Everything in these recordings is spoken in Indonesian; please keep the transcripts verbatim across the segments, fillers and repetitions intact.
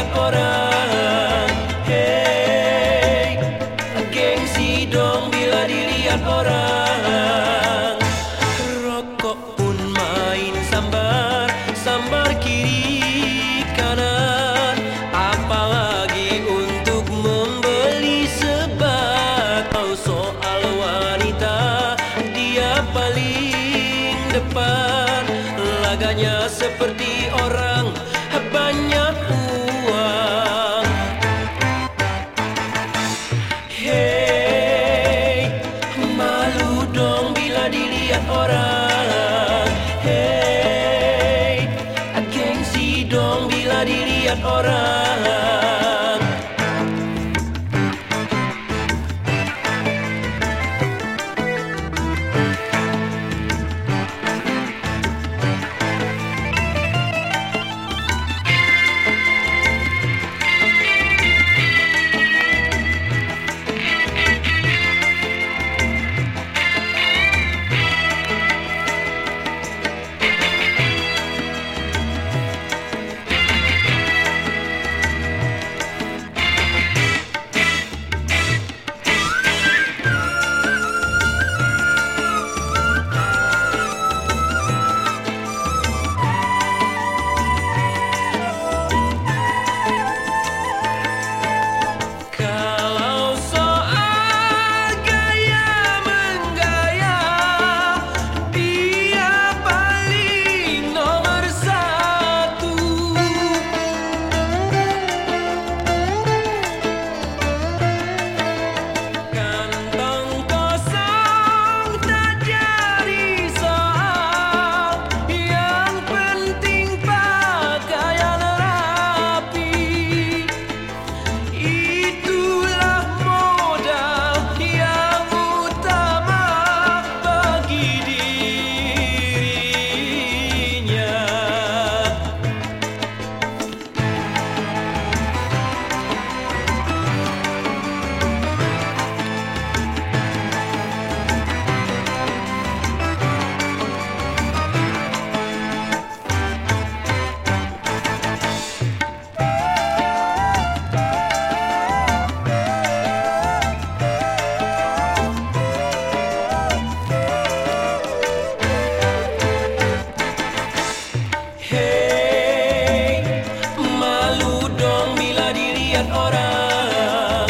dilihat orang. Hey, gengsi dong bila dilihat orang. Rokok pun main sambar, sambar kiri kanan, apalagi untuk membeli sebat. Oh, soal wanita dia paling depan, laganya seperti orang banyak uang. Hey, malu dong bila dilihat orang. Hey, gengsi dong bila dilihat orang. Orang,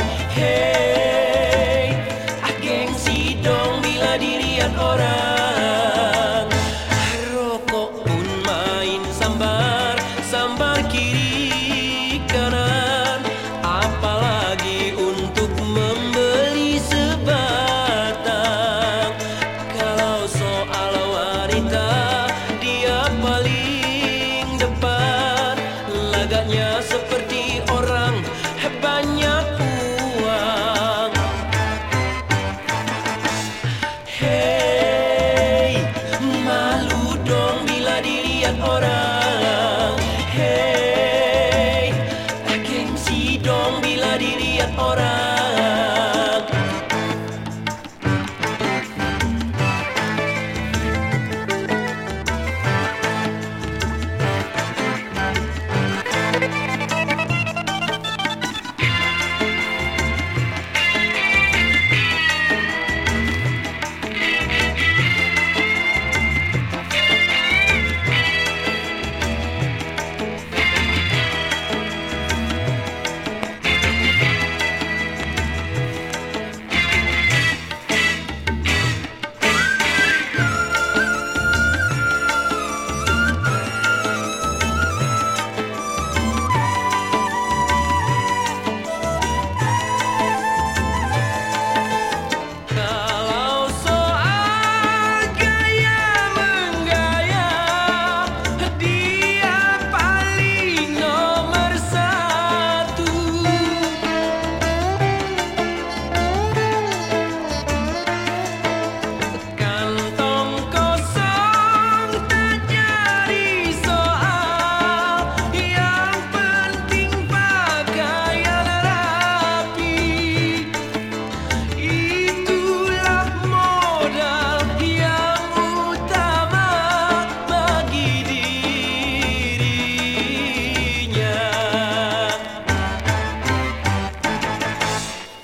hey, gengsi dong bila dilihat orang. Rokok pun main sambar, sambar kiri kanan, apalagi untuk membeli sebatang. Kalau soal wanita dia paling depan, lagaknya seperti